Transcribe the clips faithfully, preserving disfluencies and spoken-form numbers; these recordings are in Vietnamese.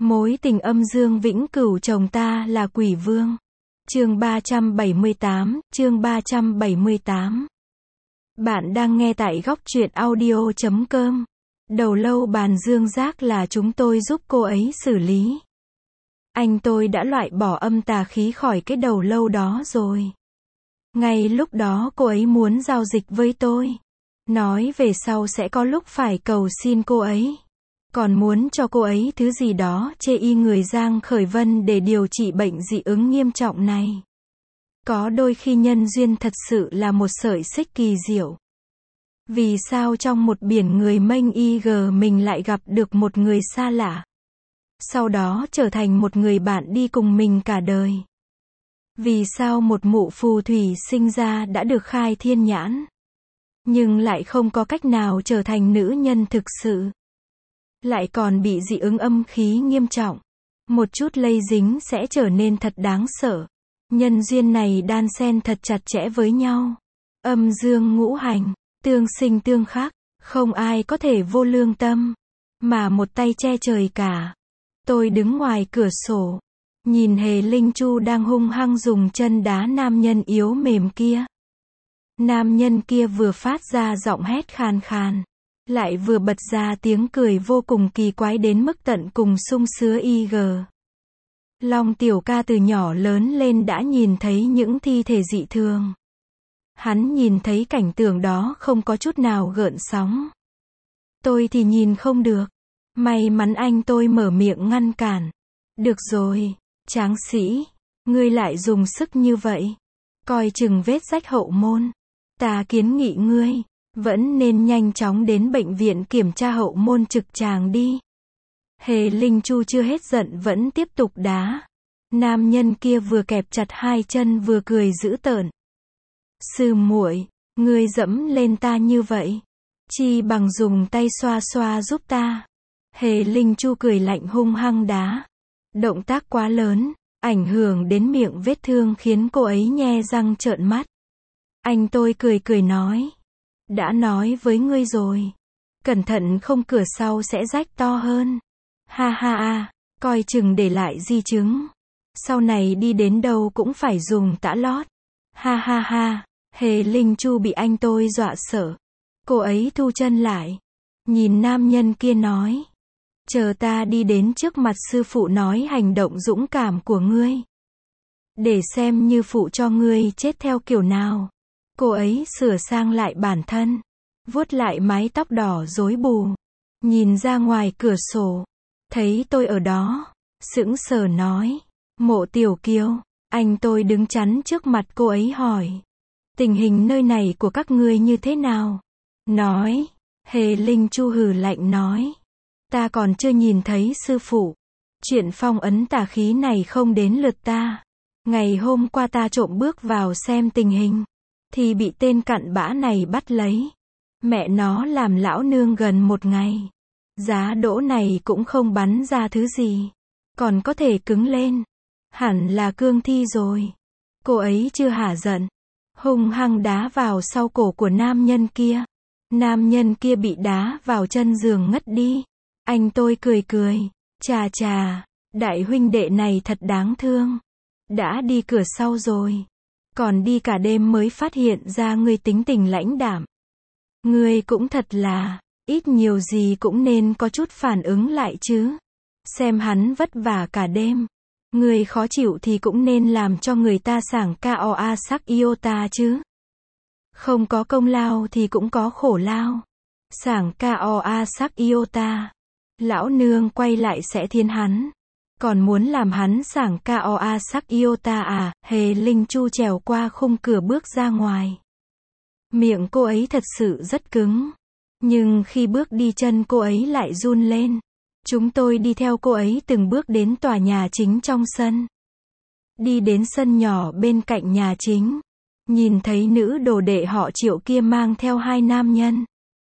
Mối tình âm dương vĩnh cửu chồng ta là quỷ vương. Chương ba trăm bảy mươi tám, chương ba trăm bảy mươi tám. Bạn đang nghe tại góc truyện audio chấm com. Đầu lâu bàn dương giác là chúng tôi giúp cô ấy xử lý. Anh tôi đã loại bỏ âm tà khí khỏi cái đầu lâu đó rồi. Ngay lúc đó cô ấy muốn giao dịch với tôi. Nói về sau sẽ có lúc phải cầu xin cô ấy. Còn muốn cho cô ấy thứ gì đó chê y người Giang Khởi Vân để điều trị bệnh dị ứng nghiêm trọng này. Có đôi khi nhân duyên thật sự là một sợi xích kỳ diệu. Vì sao trong một biển người mênh y gờ mình lại gặp được một người xa lạ? Sau đó trở thành một người bạn đi cùng mình cả đời. Vì sao một mụ phù thủy sinh ra đã được khai thiên nhãn, nhưng lại không có cách nào trở thành nữ nhân thực sự? Lại còn bị dị ứng âm khí nghiêm trọng. Một chút lây dính sẽ trở nên thật đáng sợ. Nhân duyên này đan xen thật chặt chẽ với nhau. Âm dương ngũ hành, tương sinh tương khắc, không ai có thể vô lương tâm, mà một tay che trời cả. Tôi đứng ngoài cửa sổ, nhìn Hề Linh Chu đang hung hăng dùng chân đá nam nhân yếu mềm kia. Nam nhân kia vừa phát ra giọng hét khàn khàn, lại vừa bật ra tiếng cười vô cùng kỳ quái đến mức tận cùng sung sứa y gờ. Long tiểu ca từ nhỏ lớn lên đã nhìn thấy những thi thể dị thường. Hắn nhìn thấy cảnh tượng đó không có chút nào gợn sóng. Tôi thì nhìn không được. May mắn anh tôi mở miệng ngăn cản. Được rồi, tráng sĩ, ngươi lại dùng sức như vậy. Coi chừng vết rách hậu môn. Ta kiến nghị ngươi vẫn nên nhanh chóng đến bệnh viện kiểm tra hậu môn trực tràng đi. Hề Linh Chu chưa hết giận vẫn tiếp tục đá. Nam nhân kia vừa kẹp chặt hai chân vừa cười dữ tợn. Sư muội, ngươi dẫm lên ta như vậy, chi bằng dùng tay xoa xoa giúp ta. Hề Linh Chu cười lạnh hung hăng đá. Động tác quá lớn, ảnh hưởng đến miệng vết thương khiến cô ấy nhe răng trợn mắt. Anh tôi cười cười nói. Đã nói với ngươi rồi. Cẩn thận không cửa sau sẽ rách to hơn. Ha ha ha, coi chừng để lại di chứng. Sau này đi đến đâu cũng phải dùng tã lót. Ha ha ha, Hề Linh Chu bị anh tôi dọa sợ. Cô ấy thu chân lại. Nhìn nam nhân kia nói. Chờ ta đi đến trước mặt sư phụ nói hành động dũng cảm của ngươi. Để xem như phụ cho ngươi chết theo kiểu nào. Cô ấy sửa sang lại bản thân. Vuốt lại mái tóc đỏ rối bù. Nhìn ra ngoài cửa sổ. Thấy tôi ở đó. Sững sờ nói. Mộ Tiểu Kiều. Anh tôi đứng chắn trước mặt cô ấy hỏi. Tình hình nơi này của các ngươi như thế nào? Nói. Hề Linh Chu hừ lạnh nói. Ta còn chưa nhìn thấy sư phụ. Chuyện phong ấn tà khí này không đến lượt ta. Ngày hôm qua ta trộm bước vào xem tình hình. Thì bị tên cặn bã này bắt lấy. Mẹ nó làm lão nương gần một ngày. Giá đỗ này cũng không bắn ra thứ gì. Còn có thể cứng lên. Hẳn là cương thi rồi. Cô ấy chưa hả giận. Hung hăng đá vào sau cổ của nam nhân kia. Nam nhân kia bị đá vào chân giường ngất đi. Anh tôi cười cười. Chà chà, đại huynh đệ này thật đáng thương. Đã đi cửa sau rồi. Còn đi cả đêm mới phát hiện ra ngươi tính tình lãnh đạm. Ngươi cũng thật là, ít nhiều gì cũng nên có chút phản ứng lại chứ. Xem hắn vất vả cả đêm. Ngươi khó chịu thì cũng nên làm cho người ta sảng koa sắc iota chứ. Không có công lao thì cũng có khổ lao. Sảng koa sắc iota. Lão nương quay lại sẽ thiên hắn. Còn muốn làm hắn sảng koa sắc iota à? Hề Linh Chu trèo qua khung cửa bước ra ngoài. Miệng cô ấy thật sự rất cứng. Nhưng khi bước đi chân cô ấy lại run lên. Chúng tôi đi theo cô ấy từng bước đến tòa nhà chính trong sân. Đi đến sân nhỏ bên cạnh nhà chính. Nhìn thấy nữ đồ đệ họ Triệu kia mang theo hai nam nhân.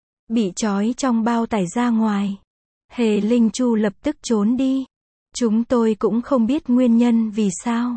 Bị trói trong bao tải ra ngoài. Hề Linh Chu lập tức trốn đi. Chúng tôi cũng không biết nguyên nhân vì sao.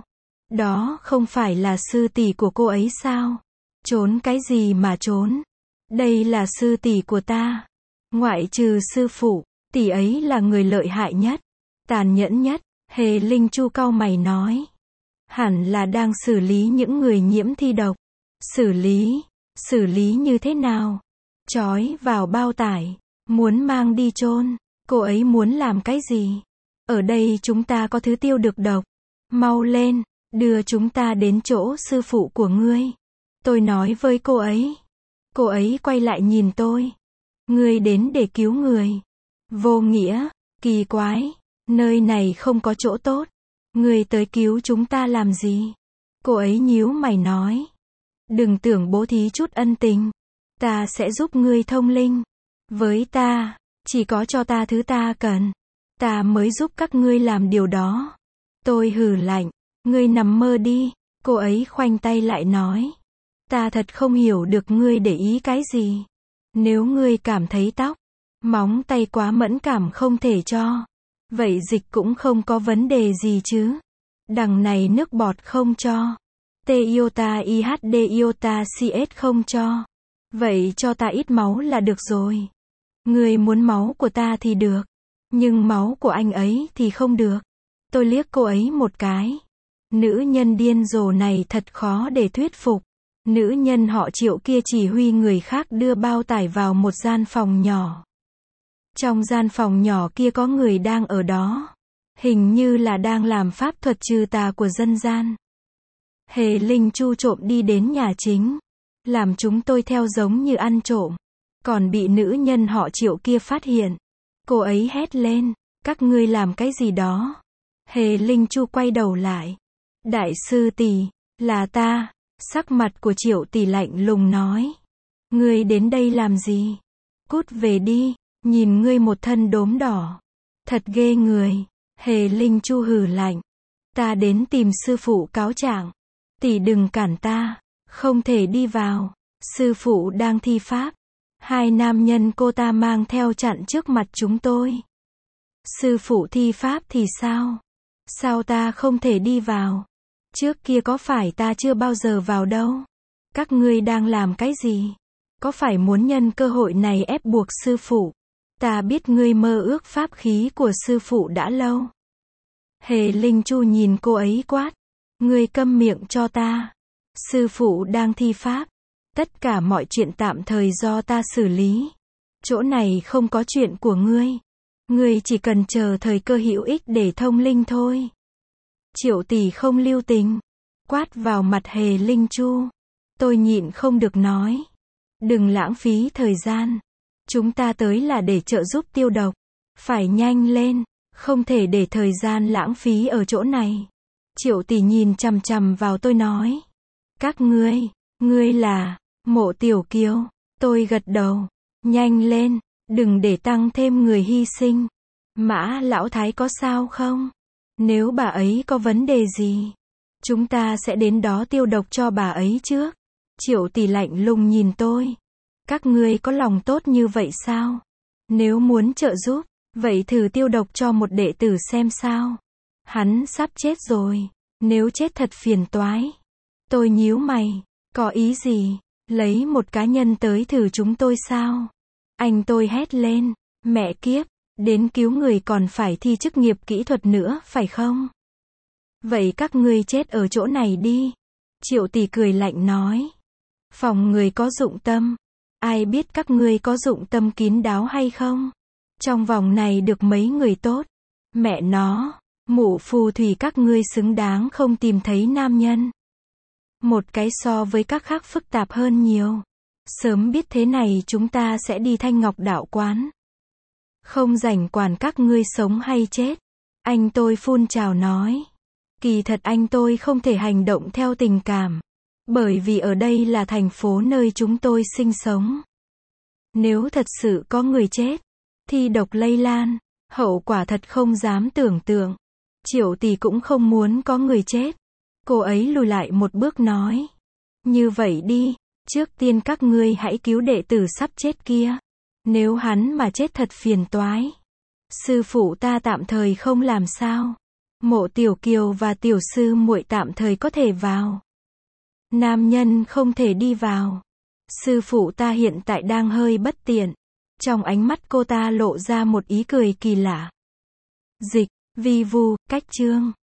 Đó không phải là sư tỷ của cô ấy sao? Trốn cái gì mà trốn? Đây là sư tỷ của ta. Ngoại trừ sư phụ, tỷ ấy là người lợi hại nhất. Tàn nhẫn nhất, Hề Linh Chu cau mày nói. Hẳn là đang xử lý những người nhiễm thi độc. Xử lý, xử lý như thế nào? Trói vào bao tải, muốn mang đi chôn. Cô ấy muốn làm cái gì? Ở đây chúng ta có thứ tiêu được độc. Mau lên, đưa chúng ta đến chỗ sư phụ của ngươi. Tôi nói với cô ấy. Cô ấy quay lại nhìn tôi. Ngươi đến để cứu người. Vô nghĩa, kỳ quái, nơi này không có chỗ tốt. Ngươi tới cứu chúng ta làm gì? Cô ấy nhíu mày nói. Đừng tưởng bố thí chút ân tình. Ta sẽ giúp ngươi thông linh. Với ta, chỉ có cho ta thứ ta cần. Ta mới giúp các ngươi làm điều đó. Tôi hừ lạnh. Ngươi nằm mơ đi. Cô ấy khoanh tay lại nói. Ta thật không hiểu được ngươi để ý cái gì. Nếu ngươi cảm thấy tóc, móng tay quá mẫn cảm không thể cho. Vậy dịch cũng không có vấn đề gì chứ. Đằng này nước bọt không cho. T iota I H D iota C S không cho. Vậy cho ta ít máu là được rồi. Ngươi muốn máu của ta thì được. Nhưng máu của anh ấy thì không được. Tôi liếc cô ấy một cái. Nữ nhân điên rồ này thật khó để thuyết phục. Nữ nhân họ Triệu kia chỉ huy người khác đưa bao tải vào một gian phòng nhỏ. Trong gian phòng nhỏ kia có người đang ở đó. Hình như là đang làm pháp thuật trừ tà của dân gian. Hề Linh Chu trộm đi đến nhà chính. Làm chúng tôi theo giống như ăn trộm. Còn bị nữ nhân họ Triệu kia phát hiện. Cô ấy hét lên. Các ngươi làm cái gì đó? Hề Linh Chu quay đầu lại. Đại sư tỷ, là ta. Sắc mặt của Triệu tỷ lạnh lùng nói. Ngươi đến đây làm gì? Cút về đi. Nhìn ngươi một thân đốm đỏ. Thật ghê người. Hề Linh Chu hừ lạnh. Ta đến tìm sư phụ cáo trạng. Tỷ đừng cản ta. Không thể đi vào. Sư phụ đang thi pháp. Hai nam nhân cô ta mang theo chặn trước mặt chúng tôi. Sư phụ thi pháp thì sao? Sao ta không thể đi vào? Trước kia có phải ta chưa bao giờ vào đâu? Các ngươi đang làm cái gì? Có phải muốn nhân cơ hội này ép buộc sư phụ? Ta biết ngươi mơ ước pháp khí của sư phụ đã lâu. Hề Linh Chu nhìn cô ấy quát. Ngươi câm miệng cho ta. Sư phụ đang thi pháp. Tất cả mọi chuyện tạm thời do ta xử lý. Chỗ này không có chuyện của ngươi. Ngươi chỉ cần chờ thời cơ hữu ích để thông linh thôi. Triệu tỷ không lưu tình. Quát vào mặt Hề Linh Chu. Tôi nhịn không được nói. Đừng lãng phí thời gian. Chúng ta tới là để trợ giúp tiêu độc. Phải nhanh lên. Không thể để thời gian lãng phí ở chỗ này. Triệu tỷ nhìn chằm chằm vào tôi nói. Các ngươi, ngươi là Mộ Tiểu Kiều. Tôi gật đầu. Nhanh lên, đừng để tăng thêm người hy sinh. Mã Lão Thái có sao không? Nếu bà ấy có vấn đề gì, chúng ta sẽ đến đó tiêu độc cho bà ấy trước. Triệu tỷ lạnh lùng nhìn tôi. Các ngươi có lòng tốt như vậy sao? Nếu muốn trợ giúp, vậy thử tiêu độc cho một đệ tử xem sao. Hắn sắp chết rồi. Nếu chết thật phiền toái. Tôi nhíu mày. Có ý gì? Lấy một cá nhân tới thử chúng tôi sao? Anh tôi hét lên. Mẹ kiếp. Đến cứu người còn phải thi chức nghiệp kỹ thuật nữa, phải không? Vậy các ngươi chết ở chỗ này đi. Triệu tỷ cười lạnh nói. Phòng người có dụng tâm. Ai biết các ngươi có dụng tâm kín đáo hay không? Trong vòng này được mấy người tốt. Mẹ nó. Mụ phù thủy các ngươi xứng đáng không tìm thấy nam nhân. Một cái so với các khác phức tạp hơn nhiều. Sớm biết thế này chúng ta sẽ đi Thanh Ngọc Đạo Quán. Không rảnh quản các ngươi sống hay chết. Anh tôi phun trào nói. Kỳ thật anh tôi không thể hành động theo tình cảm. Bởi vì ở đây là thành phố nơi chúng tôi sinh sống. Nếu thật sự có người chết, thi độc lây lan, hậu quả thật không dám tưởng tượng. Triệu tỷ cũng không muốn có người chết. Cô ấy lùi lại một bước nói. Như vậy đi, trước tiên các ngươi hãy cứu đệ tử sắp chết kia. Nếu hắn mà chết thật phiền toái. Sư phụ ta tạm thời không làm sao. Mộ Tiểu Kiều và tiểu sư muội tạm thời có thể vào. Nam nhân không thể đi vào. Sư phụ ta hiện tại đang hơi bất tiện. Trong ánh mắt cô ta lộ ra một ý cười kỳ lạ. Dịch, Vi vu, cách chương.